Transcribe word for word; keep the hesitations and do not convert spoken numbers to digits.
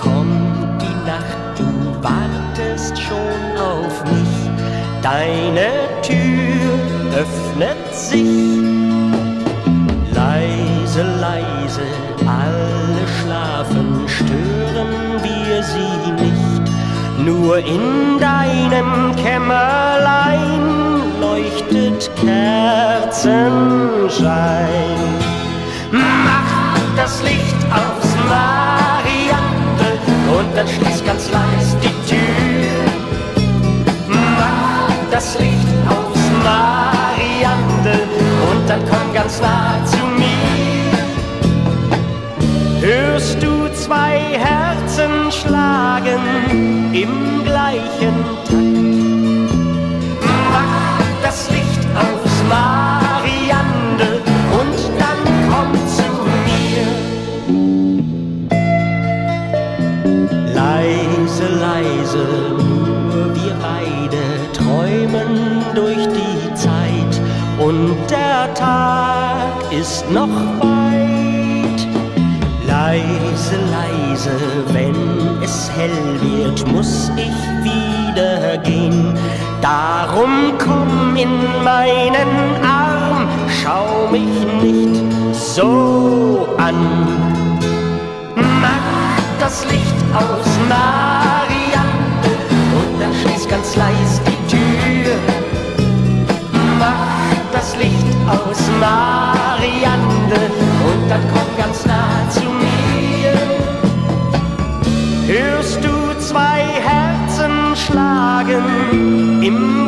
kommt die Nacht, du wartest schon auf mich. Deine Tür öffnet sich. Leise, leise, alle schlafen, stören wir sie nicht. Nur in deinem Kämmerlein leuchtet Kerzenschein. Mach das Licht aus, Marianne, und dann schließ ganz leis die Tür. Mach das Licht aus, Marianne, und dann komm ganz nah zu mir. Hörst du zwei Herzen schlagen im gleichen Takt? Mach das Licht aus, Marianne, und dann komm zu mir. Leise, leise, nur wir beide träumen durch die Zeit, und der Tag ist noch weit. Leise, leise, wenn es hell wird, muss ich wieder gehen. Darum komm in meinen Arm, schau mich nicht so an. Mach das Licht aus, Marianne, und dann schließ ganz leis die Tür. Mach das Licht aus, Marianne, und dann komm ganz nah zu mir. Hörst du zwei Herzen schlagen im